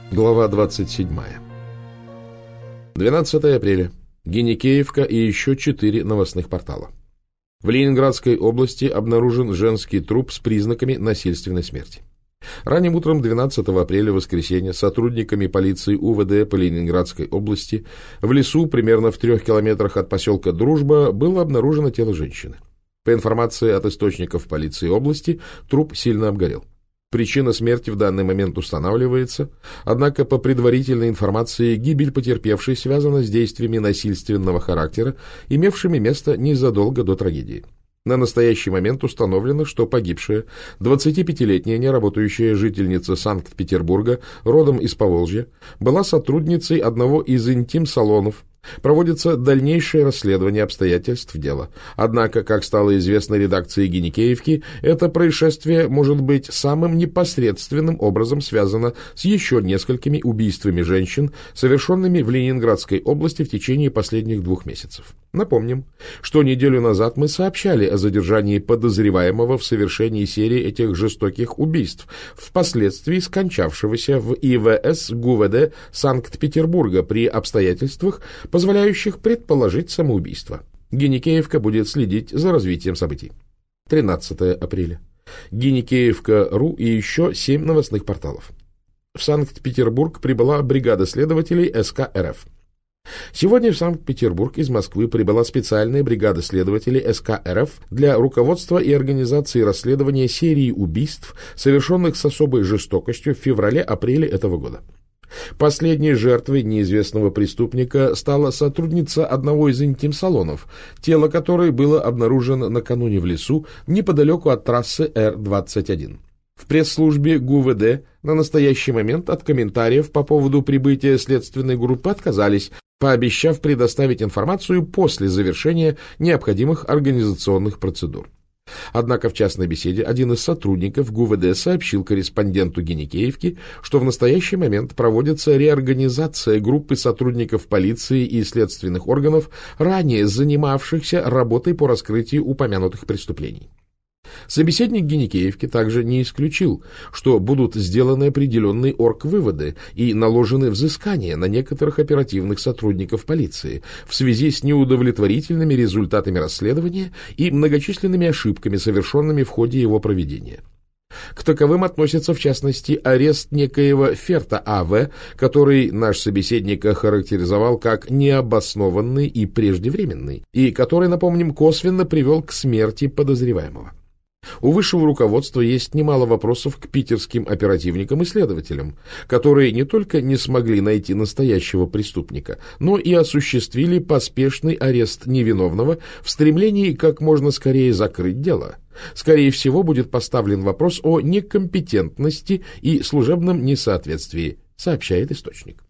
Глава 27. 12 апреля. Гинекеевка и еще 4 новостных портала. В Ленинградской области обнаружен женский труп с признаками насильственной смерти. Ранним утром 12 апреля, воскресенья, сотрудниками полиции УВД по Ленинградской области в лесу, примерно в 3 километрах от поселка Дружба, было обнаружено тело женщины. По информации от источников полиции области, труп сильно обгорел. Причина смерти в данный момент устанавливается, однако по предварительной информации гибель потерпевшей связана с действиями насильственного характера, имевшими место незадолго до трагедии. На настоящий момент установлено, что погибшая, 25-летняя неработающая жительница Санкт-Петербурга, родом из Поволжья, была сотрудницей одного из интим-салонов. Проводится дальнейшее расследование обстоятельств дела. Однако, как стало известно редакции Гинекеевки, это происшествие может быть самым непосредственным образом связано с еще несколькими убийствами женщин, совершенными в Ленинградской области в течение последних 2 месяцев. Напомним, что неделю назад мы сообщали о задержании подозреваемого в совершении серии этих жестоких убийств, впоследствии скончавшегося в ИВС ГУВД Санкт-Петербурга при обстоятельствах, позволяющих предположить самоубийство. Гинекеевка будет следить за развитием событий. 13 апреля. Гинекеевка.ру и еще 7 новостных порталов. В Санкт-Петербург прибыла бригада следователей СК РФ. Сегодня в Санкт-Петербург из Москвы прибыла специальная бригада следователей СК РФ для руководства и организации расследования серии убийств, совершенных с особой жестокостью в феврале-апреле этого года. Последней жертвой неизвестного преступника стала сотрудница одного из интим-салонов, тело которой было обнаружено накануне в лесу неподалеку от трассы Р-21. В пресс-службе ГУВД на настоящий момент от комментариев по поводу прибытия следственной группы отказались, пообещав предоставить информацию после завершения необходимых организационных процедур. Однако в частной беседе один из сотрудников ГУВД сообщил корреспонденту Гинекеевки, что в настоящий момент проводится реорганизация группы сотрудников полиции и следственных органов, ранее занимавшихся работой по раскрытию упомянутых преступлений. Собеседник Гинекеевки также не исключил, что будут сделаны определенные оргвыводы и наложены взыскания на некоторых оперативных сотрудников полиции в связи с неудовлетворительными результатами расследования и многочисленными ошибками, совершенными в ходе его проведения. К таковым относится, в частности, арест некоего Ферта А.В., который наш собеседник охарактеризовал как необоснованный и преждевременный, и который, напомним, косвенно привел к смерти подозреваемого. У высшего руководства есть немало вопросов к питерским оперативникам и следователям, которые не только не смогли найти настоящего преступника, но и осуществили поспешный арест невиновного в стремлении как можно скорее закрыть дело. Скорее всего, будет поставлен вопрос о некомпетентности и служебном несоответствии, сообщает источник.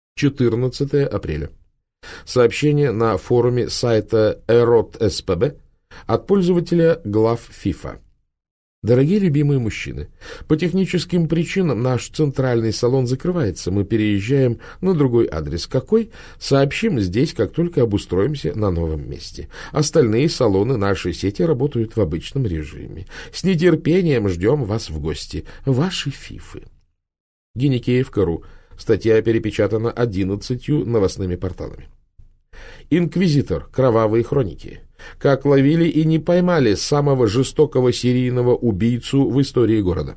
14 апреля. Сообщение на форуме сайта ЭРОТ-СПБ от пользователя глав ФИФА. Дорогие любимые мужчины, по техническим причинам наш центральный салон закрывается, мы переезжаем на другой адрес. Какой? Сообщим здесь, как только обустроимся на новом месте. Остальные салоны нашей сети работают в обычном режиме. С нетерпением ждем вас в гости. Ваши фифы. Гинекеевка.ру. Статья перепечатана 11 новостными порталами. Инквизитор. Кровавые хроники. Как ловили и не поймали самого жестокого серийного убийцу в истории города.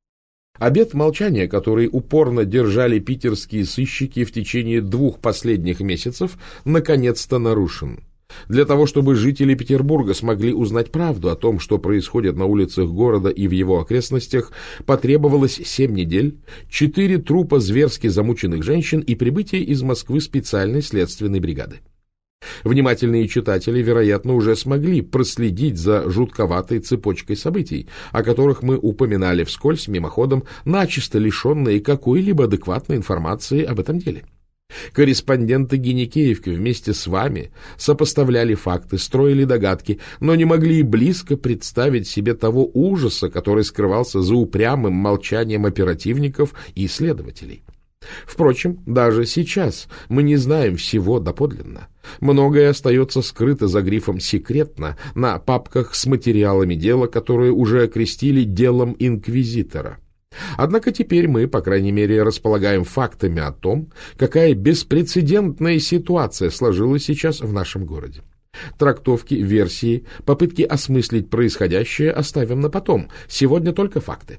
Обет молчания, который упорно держали питерские сыщики в течение 2 последних месяцев, наконец-то нарушен. Для того, чтобы жители Петербурга смогли узнать правду о том, что происходит на улицах города и в его окрестностях, потребовалось 7 недель, 4 трупа зверски замученных женщин и прибытие из Москвы специальной следственной бригады. Внимательные читатели, вероятно, уже смогли проследить за жутковатой цепочкой событий, о которых мы упоминали вскользь, мимоходом, начисто лишенные какой-либо адекватной информации об этом деле. Корреспонденты Гинекеевки вместе с вами сопоставляли факты, строили догадки, но не могли и близко представить себе того ужаса, который скрывался за упрямым молчанием оперативников и следователей. Впрочем, даже сейчас мы не знаем всего доподлинно. Многое остается скрыто за грифом «секретно» на папках с материалами дела, которые уже окрестили делом инквизитора. Однако теперь мы, по крайней мере, располагаем фактами о том, какая беспрецедентная ситуация сложилась сейчас в нашем городе. Трактовки, версии, попытки осмыслить происходящее оставим на потом. Сегодня только факты.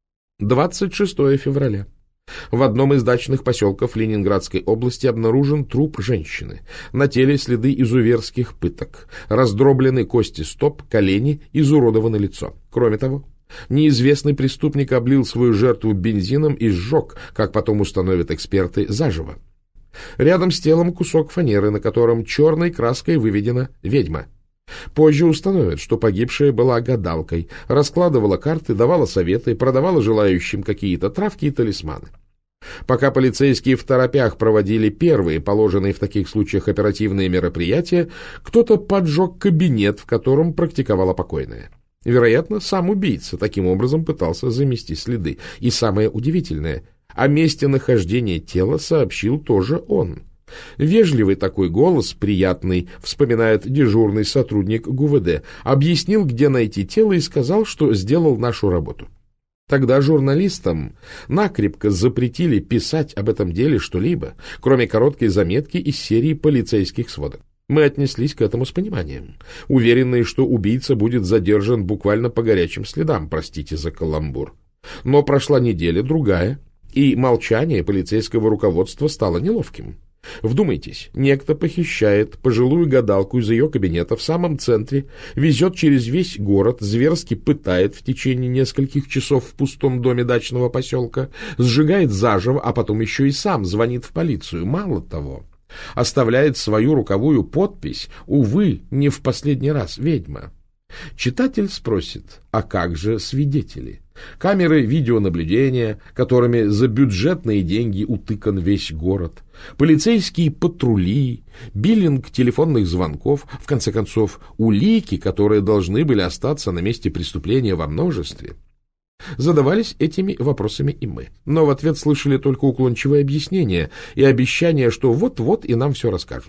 26 февраля. В одном из дачных поселков Ленинградской области обнаружен труп женщины. На теле следы изуверских пыток. Раздроблены кости стоп, колени, изуродовано лицо. Кроме того, неизвестный преступник облил свою жертву бензином и сжег, как потом установят эксперты, заживо. Рядом с телом кусок фанеры, на котором черной краской выведена «Ведьма». Позже установят, что погибшая была гадалкой, раскладывала карты, давала советы, продавала желающим какие-то травки и талисманы. Пока полицейские в торопях проводили первые положенные в таких случаях оперативные мероприятия, кто-то поджег кабинет, в котором практиковала покойная. Вероятно, сам убийца таким образом пытался замести следы. И самое удивительное, о месте нахождения тела сообщил тоже он. Вежливый такой голос, приятный, вспоминает дежурный сотрудник ГУВД, объяснил, где найти тело, и сказал, что сделал нашу работу. Тогда журналистам накрепко запретили писать об этом деле что-либо, кроме короткой заметки из серии полицейских сводок. Мы отнеслись к этому с пониманием, уверенные, что убийца будет задержан буквально по горячим следам, простите за каламбур. Но прошла неделя, другая, и молчание полицейского руководства стало неловким. Вдумайтесь, некто похищает пожилую гадалку из ее кабинета в самом центре, везет через весь город, зверски пытает в течение нескольких часов в пустом доме дачного поселка, сжигает заживо, а потом еще и сам звонит в полицию. Мало того, оставляет свою руковую подпись, увы, не в последний раз, ведьма. Читатель спросит, а как же свидетели? Камеры видеонаблюдения, которыми за бюджетные деньги утыкан весь город, полицейские патрули, биллинг телефонных звонков, в конце концов, улики, которые должны были остаться на месте преступления во множестве. Задавались этими вопросами и мы, но в ответ слышали только уклончивое объяснение и обещание, что вот-вот и нам все расскажут.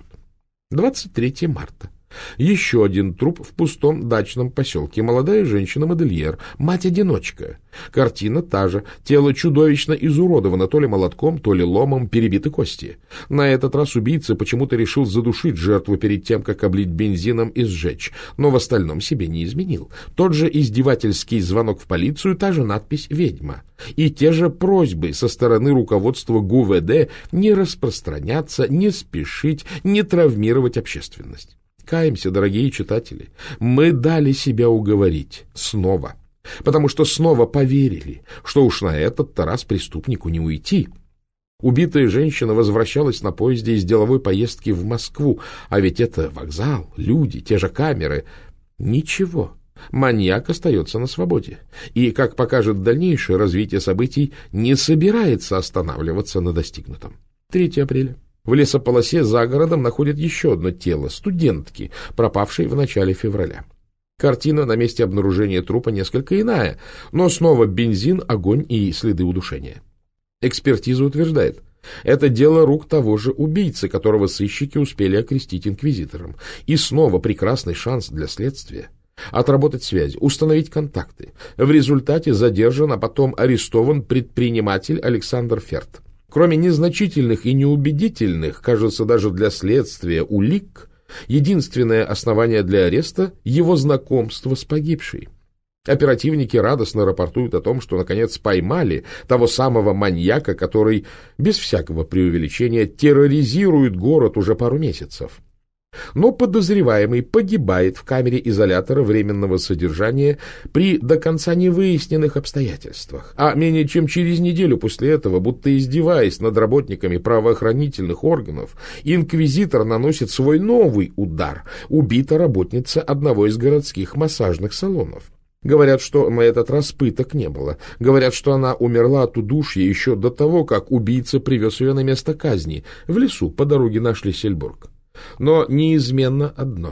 23 марта. Еще один труп в пустом дачном поселке. Молодая женщина-модельер, мать-одиночка. Картина та же. Тело чудовищно изуродовано то ли молотком, то ли ломом, перебиты кости. На этот раз убийца почему-то решил задушить жертву перед тем, как облить бензином и сжечь, но в остальном себе не изменил. Тот же издевательский звонок в полицию, та же надпись «Ведьма». И те же просьбы со стороны руководства ГУВД не распространяться, не спешить, не травмировать общественность. Каемся, дорогие читатели, мы дали себя уговорить снова, потому что снова поверили, что уж на этот-то раз преступнику не уйти. Убитая женщина возвращалась на поезде из деловой поездки в Москву, а ведь это вокзал, люди, те же камеры. Ничего, маньяк остается на свободе и, как покажет дальнейшее развитие событий, не собирается останавливаться на достигнутом. 3 апреля. В лесополосе за городом находят еще одно тело студентки, пропавшей в начале февраля. Картина на месте обнаружения трупа несколько иная, но снова бензин, огонь и следы удушения. Экспертиза утверждает, это дело рук того же убийцы, которого сыщики успели окрестить инквизитором. И снова прекрасный шанс для следствия. Отработать связи, установить контакты. В результате задержан, а потом арестован предприниматель Александр Ферт. Кроме незначительных и неубедительных, кажется, даже для следствия, улик, единственное основание для ареста – его знакомство с погибшей. Оперативники радостно рапортуют о том, что, наконец, поймали того самого маньяка, который, без всякого преувеличения, терроризирует город уже пару месяцев. Но подозреваемый погибает в камере изолятора временного содержания при до конца невыясненных обстоятельствах. А менее чем через неделю после этого, будто издеваясь над работниками правоохранительных органов, инквизитор наносит свой новый удар. Убита работница одного из городских массажных салонов. Говорят, что на этот раз пыток не было. Говорят, что она умерла от удушья еще до того, как убийца привез ее на место казни. В лесу по дороге на Шлиссельбург. Но неизменно одно.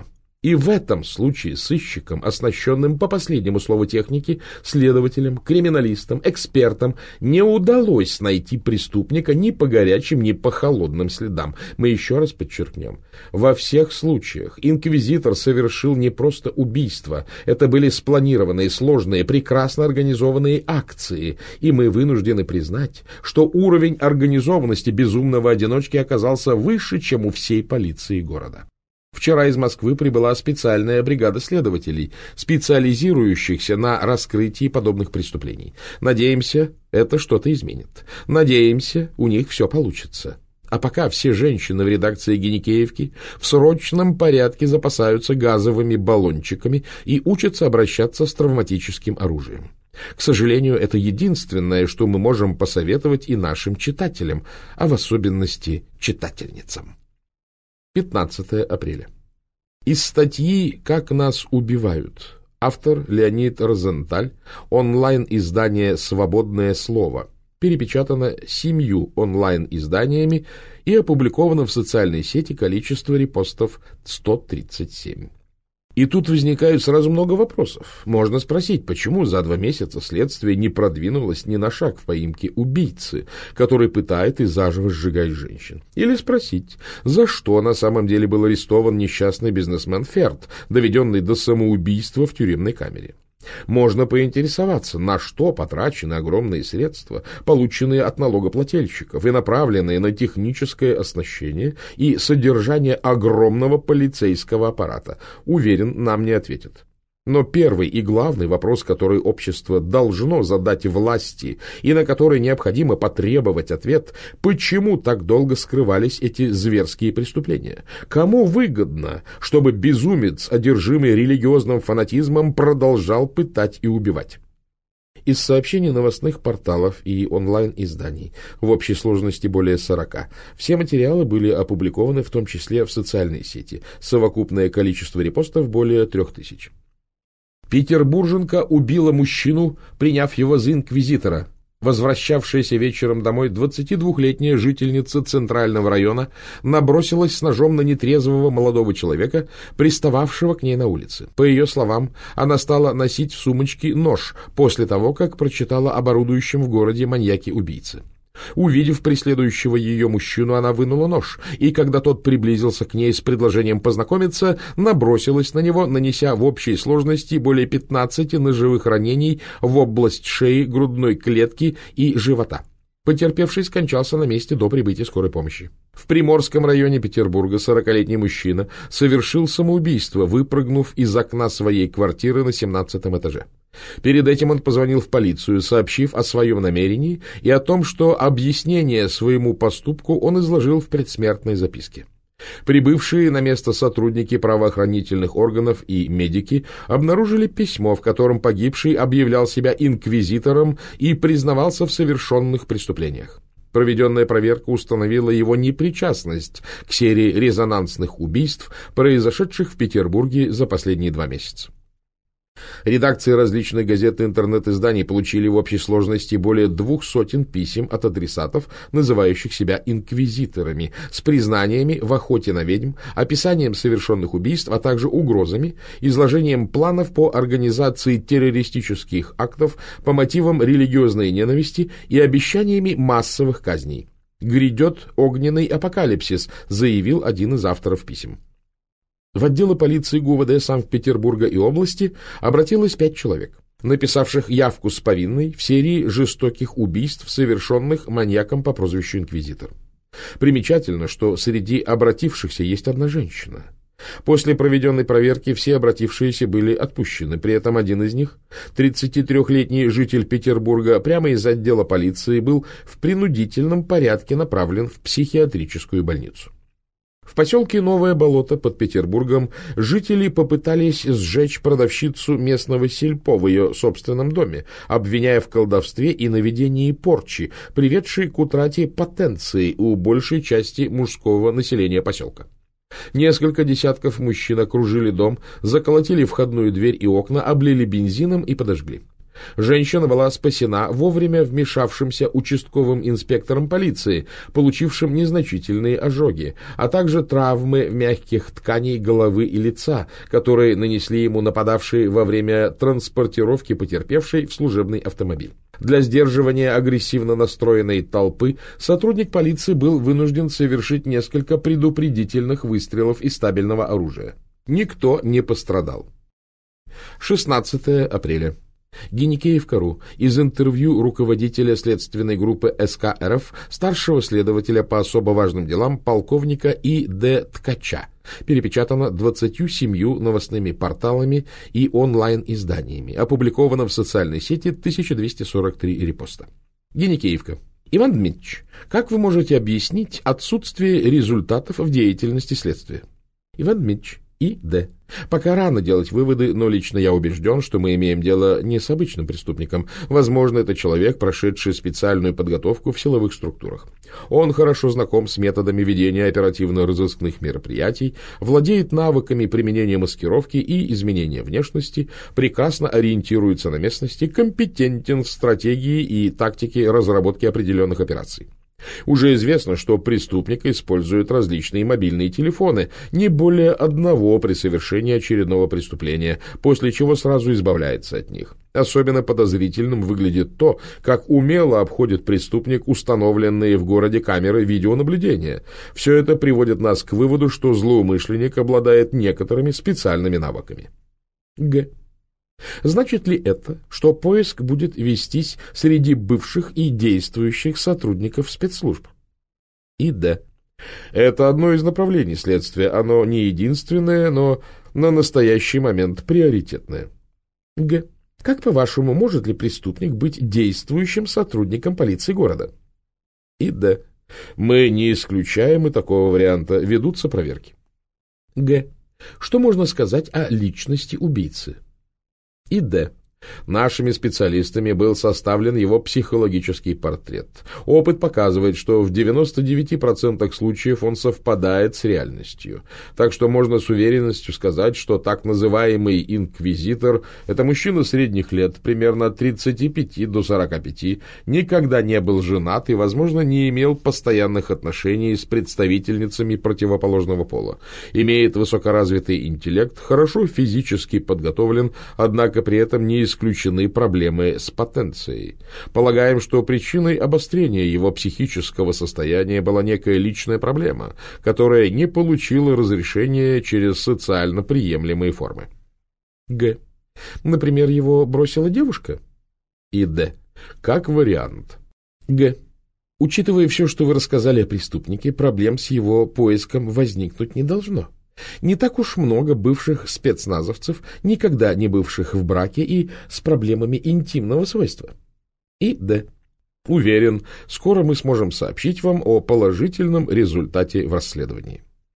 И в этом случае сыщикам, оснащенным по последнему слову техники, следователям, криминалистам, экспертам, не удалось найти преступника ни по горячим, ни по холодным следам. Мы еще раз подчеркнем, во всех случаях инквизитор совершил не просто убийство, это были спланированные, сложные, прекрасно организованные акции, и мы вынуждены признать, что уровень организованности безумного одиночки оказался выше, чем у всей полиции города. Вчера из Москвы прибыла специальная бригада следователей, специализирующихся на раскрытии подобных преступлений. Надеемся, это что-то изменит. Надеемся, у них все получится. А пока все женщины в редакции Гиникеевки в срочном порядке запасаются газовыми баллончиками и учатся обращаться с травматическим оружием. К сожалению, это единственное, что мы можем посоветовать и нашим читателям, а в особенности читательницам. 15 апреля. Из статьи «Как нас убивают». Автор Леонид Розенталь. Онлайн-издание «Свободное слово». Перепечатано 7 онлайн-изданиями и опубликовано в социальной сети, количество репостов 137. И тут возникает сразу много вопросов. Можно спросить, почему за 2 месяца следствие не продвинулось ни на шаг в поимке убийцы, который пытает и заживо сжигает женщин. Или спросить, за что на самом деле был арестован несчастный бизнесмен Ферд, доведенный до самоубийства в тюремной камере. Можно поинтересоваться, на что потрачены огромные средства, полученные от налогоплательщиков и направленные на техническое оснащение и содержание огромного полицейского аппарата. Уверен, нам не ответят. Но первый и главный вопрос, который общество должно задать власти и на который необходимо потребовать ответ, почему так долго скрывались эти зверские преступления? Кому выгодно, чтобы безумец, одержимый религиозным фанатизмом, продолжал пытать и убивать? Из сообщений новостных порталов и онлайн-изданий, в общей сложности более 40, все материалы были опубликованы в том числе в социальной сети. Совокупное количество репостов более 3000. Петербурженка убила мужчину, приняв его за инквизитора. Возвращавшаяся вечером домой 22-летняя жительница Центрального района набросилась с ножом на нетрезвого молодого человека, пристававшего к ней на улице. По ее словам, она стала носить в сумочке нож после того, как прочитала об орудующем в городе маньяке-убийце. Увидев преследующего ее мужчину, она вынула нож, и когда тот приблизился к ней с предложением познакомиться, набросилась на него, нанеся в общей сложности более 15 ножевых ранений в область шеи, грудной клетки и живота. Потерпевший скончался на месте до прибытия скорой помощи. В Приморском районе Петербурга 40-летний мужчина совершил самоубийство, выпрыгнув из окна своей квартиры на 17-м этаже. Перед этим он позвонил в полицию, сообщив о своем намерении и о том, что объяснение своему поступку он изложил в предсмертной записке. Прибывшие на место сотрудники правоохранительных органов и медики обнаружили письмо, в котором погибший объявлял себя инквизитором и признавался в совершенных преступлениях. Проведенная проверка установила его непричастность к серии резонансных убийств, произошедших в Петербурге за последние 2 месяца. Редакции различных газет и интернет-изданий получили в общей сложности более 200 писем от адресатов, называющих себя инквизиторами, с признаниями в охоте на ведьм, описанием совершенных убийств, а также угрозами, изложением планов по организации террористических актов по мотивам религиозной ненависти и обещаниями массовых казней. «Грядет огненный апокалипсис», заявил один из авторов писем. В отделы полиции ГУВД Санкт-Петербурга и области обратилось 5 человек, написавших явку с повинной в серии жестоких убийств, совершенных маньяком по прозвищу Инквизитор. Примечательно, что среди обратившихся есть одна женщина. После проведенной проверки все обратившиеся были отпущены, при этом один из них, 33-летний житель Петербурга, прямо из отдела полиции был в принудительном порядке направлен в психиатрическую больницу. В поселке Новое Болото под Петербургом жители попытались сжечь продавщицу местного сельпо в ее собственном доме, обвиняя в колдовстве и наведении порчи, приведшей к утрате потенции у большей части мужского населения поселка. Несколько десятков мужчин окружили дом, заколотили входную дверь и окна, облили бензином и подожгли. Женщина была спасена вовремя вмешавшимся участковым инспектором полиции, получившим незначительные ожоги, а также травмы мягких тканей головы и лица, которые нанесли ему нападавшие во время транспортировки потерпевшей в служебный автомобиль. Для сдерживания агрессивно настроенной толпы сотрудник полиции был вынужден совершить несколько предупредительных выстрелов из стабильного оружия. Никто не пострадал. 16 апреля. Гинекеевка.ру. Из интервью руководителя следственной группы СК РФ, старшего следователя по особо важным делам полковника И.Д. Ткача. Перепечатано 27 новостными порталами и онлайн-изданиями. Опубликовано в социальной сети 1243 репоста. Гинекеевка. Иван Дмитриевич, как вы можете объяснить отсутствие результатов в деятельности следствия? Иван Дмитриевич. И.Д. Пока рано делать выводы, но лично я убежден, что мы имеем дело не с обычным преступником. Возможно, это человек, прошедший специальную подготовку в силовых структурах. Он хорошо знаком с методами ведения оперативно-розыскных мероприятий, владеет навыками применения маскировки и изменения внешности, прекрасно ориентируется на местности, компетентен в стратегии и тактике разработки определенных операций. Уже известно, что преступник использует различные мобильные телефоны, не более одного при совершении очередного преступления, после чего сразу избавляется от них. Особенно подозрительным выглядит то, как умело обходит преступник установленные в городе камеры видеонаблюдения. Все это приводит нас к выводу, что злоумышленник обладает некоторыми специальными навыками. Г. Значит ли это, что поиск будет вестись среди бывших и действующих сотрудников спецслужб? И Д. Это одно из направлений следствия. Оно не единственное, но на настоящий момент приоритетное. Г. Как, по-вашему, может ли преступник быть действующим сотрудником полиции города? И Д. Мы не исключаем и такого варианта. Ведутся проверки. Г. Что можно сказать о личности убийцы? И Д. Нашими специалистами был составлен его психологический портрет. Опыт показывает, что в 99% случаев он совпадает с реальностью. Так что можно с уверенностью сказать, что так называемый инквизитор – это мужчина средних лет, примерно от 35 до 45, никогда не был женат и, возможно, не имел постоянных отношений с представительницами противоположного пола. Имеет высокоразвитый интеллект, хорошо физически подготовлен, однако при этом не исключены проблемы с потенцией. Полагаем, что причиной обострения его психического состояния была некая личная проблема, которая не получила разрешения через социально приемлемые формы. Г. Например, его бросила девушка? И Д. Как вариант. Г. Учитывая все, что вы рассказали о преступнике, проблем с его поиском возникнуть не должно. Не так уж много бывших спецназовцев, никогда не бывших в браке и с проблемами интимного свойства. И Д. Уверен, скоро мы сможем сообщить вам о положительном результате в расследовании.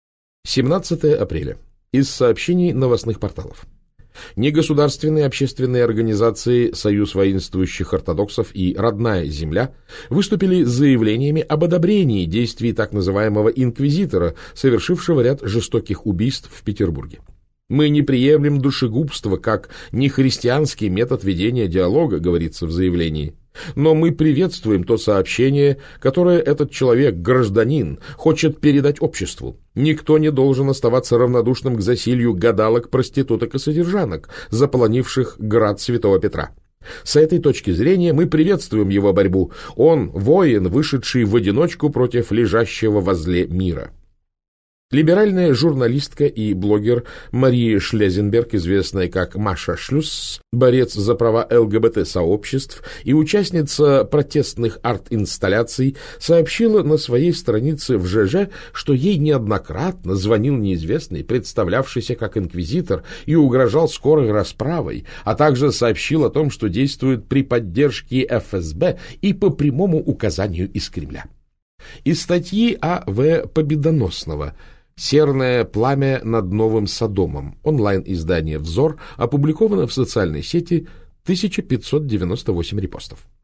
17 апреля. Из сообщений новостных порталов. Негосударственные общественные организации «Союз воинствующих ортодоксов» и «Родная земля» выступили с заявлениями об одобрении действий так называемого инквизитора, совершившего ряд жестоких убийств в Петербурге. Мы не приемлем душегубство как нехристианский метод ведения диалога, говорится в заявлении. Но мы приветствуем то сообщение, которое этот человек, гражданин, хочет передать обществу. Никто не должен оставаться равнодушным к засилью гадалок, проституток и содержанок, заполонивших град Святого Петра. С этой точки зрения мы приветствуем его борьбу. Он воин, вышедший в одиночку против лежащего возле мира. Либеральная журналистка и блогер Мария Шлезенберг, известная как Маша Шлюсс, борец за права ЛГБТ-сообществ и участница протестных арт-инсталляций, сообщила на своей странице в ЖЖ, что ей неоднократно звонил неизвестный, представлявшийся как инквизитор, и угрожал скорой расправой, а также сообщил о том, что действует при поддержке ФСБ и по прямому указанию из Кремля. Из статьи А.В. Победоносного «Серное пламя над Новым Содомом», онлайн-издание «Взор», опубликовано в социальной сети 1598 репостов.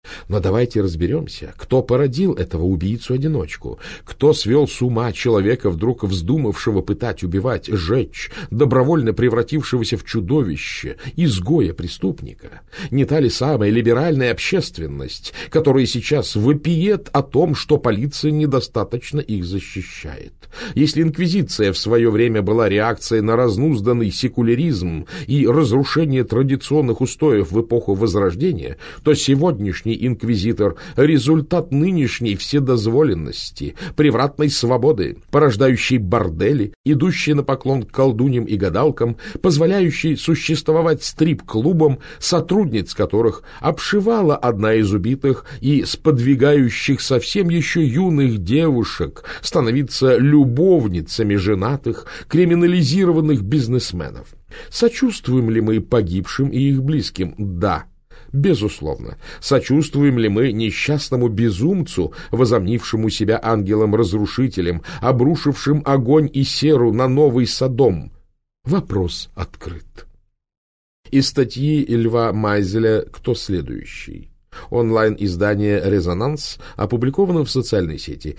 Но давайте разберемся, кто породил этого убийцу-одиночку, кто свел с ума человека, вдруг вздумавшего пытать, убивать, жечь, добровольно превратившегося в чудовище, изгоя-преступника. Не та ли самая либеральная общественность, которая сейчас вопиет о том, что полиция недостаточно их защищает? Если инквизиция в свое время была реакцией на разнузданный секуляризм и разрушение традиционных устоев в эпоху Возрождения, то сегодняшний инквизитор – результат нынешней вседозволенности, превратной свободы, порождающей бордели, идущей на поклон к колдуньям и гадалкам, позволяющей существовать стрип-клубам, сотрудниц которых обшивала одна из убитых и сподвигающих совсем еще юных девушек становиться любовницами женатых, криминализированных бизнесменов. Сочувствуем ли мы погибшим и их близким? Да. Безусловно. Сочувствуем ли мы несчастному безумцу, возомнившему себя ангелом-разрушителем, обрушившим огонь и серу на Новый Содом? Вопрос открыт. Из статьи Льва Майзеля «Кто следующий?» Онлайн-издание «Резонанс» опубликовано в социальной сети,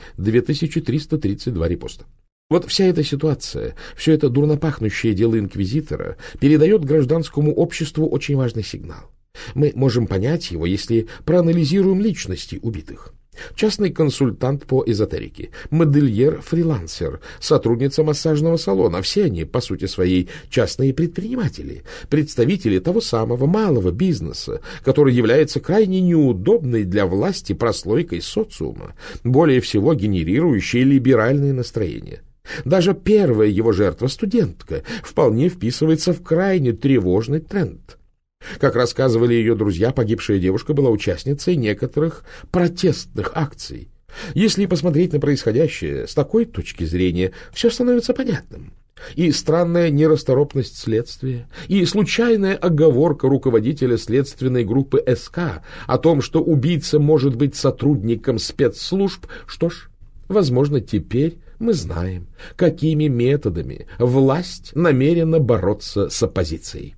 2332 репоста. Вот вся эта ситуация, все это дурнопахнущее дело инквизитора передает гражданскому обществу очень важный сигнал. Мы можем понять его, если проанализируем личности убитых. Частный консультант по эзотерике, модельер-фрилансер, сотрудница массажного салона. Все они, по сути своей, частные предприниматели, представители того самого малого бизнеса, который является крайне неудобной для власти прослойкой социума, более всего генерирующей либеральные настроения. Даже первая его жертва, студентка, вполне вписывается в крайне тревожный тренд. Как рассказывали ее друзья, погибшая девушка была участницей некоторых протестных акций. Если посмотреть на происходящее с такой точки зрения, все становится понятным. И странная нерасторопность следствия, и случайная оговорка руководителя следственной группы СК о том, что убийца может быть сотрудником спецслужб. Что ж, возможно, теперь мы знаем, какими методами власть намерена бороться с оппозицией.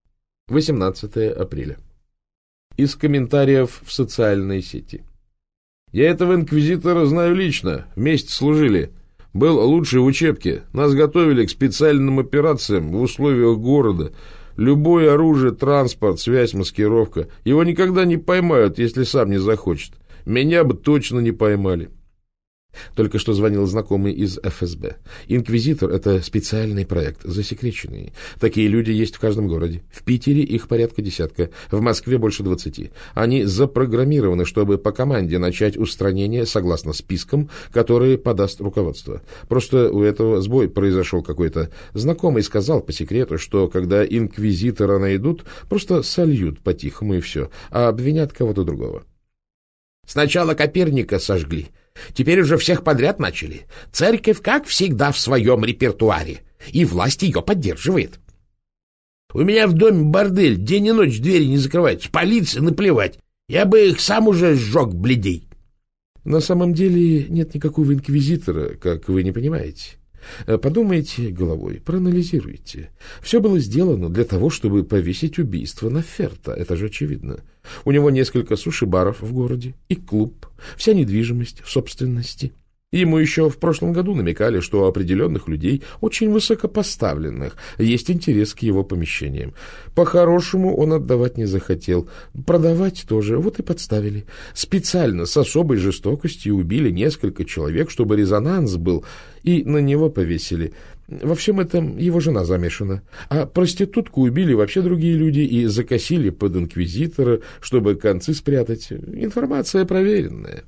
18 апреля. Из комментариев в социальной сети. Я этого инквизитора знаю лично, вместе служили. Был лучший в учебке. Нас готовили к специальным операциям в условиях города. Любое оружие, транспорт, связь, маскировка. Его никогда не поймают, если сам не захочет. Меня бы точно не поймали. Только что звонил знакомый из ФСБ. Инквизитор — это специальный проект, засекреченный. Такие люди есть в каждом городе. В Питере их порядка 10, в Москве больше 20. Они запрограммированы, чтобы по команде начать устранение согласно спискам, которые подаст руководство. Просто у этого сбой произошел какой-то. Знакомый сказал по секрету, что когда инквизитора найдут, просто сольют по-тихому и все, а обвинят кого-то другого. Сначала Коперника сожгли. Теперь уже всех подряд начали. Церковь, как всегда, в своем репертуаре. И власть ее поддерживает. У меня в доме бордель. День и ночь двери не закрываются. Полиции наплевать. Я бы их сам уже сжег, блядей. На самом деле нет никакого инквизитора, как вы не понимаете. Подумайте головой, проанализируйте. Все было сделано для того, чтобы повесить убийство на Ферта, это же очевидно. У него несколько суши-баров в городе и клуб, вся недвижимость в собственности. Ему еще в прошлом году намекали, что у определенных людей, очень высокопоставленных, есть интерес к его помещениям. По-хорошему он отдавать не захотел, продавать тоже, вот и подставили. Специально с особой жестокостью убили несколько человек, чтобы резонанс был, и на него повесили. Во всем этом его жена замешана. А проститутку убили вообще другие люди и закосили под инквизитора, чтобы концы спрятать. Информация проверенная.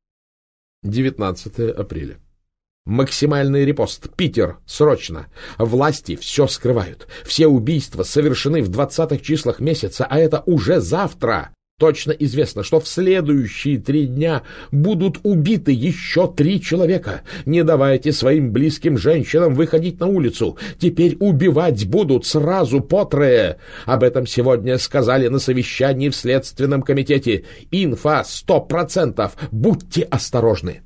19 апреля. Максимальный репост. Питер. Срочно. Власти все скрывают. Все убийства совершены в 20-х числах месяца, а это уже завтра. Точно известно, что в следующие 3 дня будут убиты еще 3 человека. Не давайте своим близким женщинам выходить на улицу. Теперь убивать будут сразу по 3. Об этом сегодня сказали на совещании в Следственном комитете. Инфа 100%. Будьте осторожны.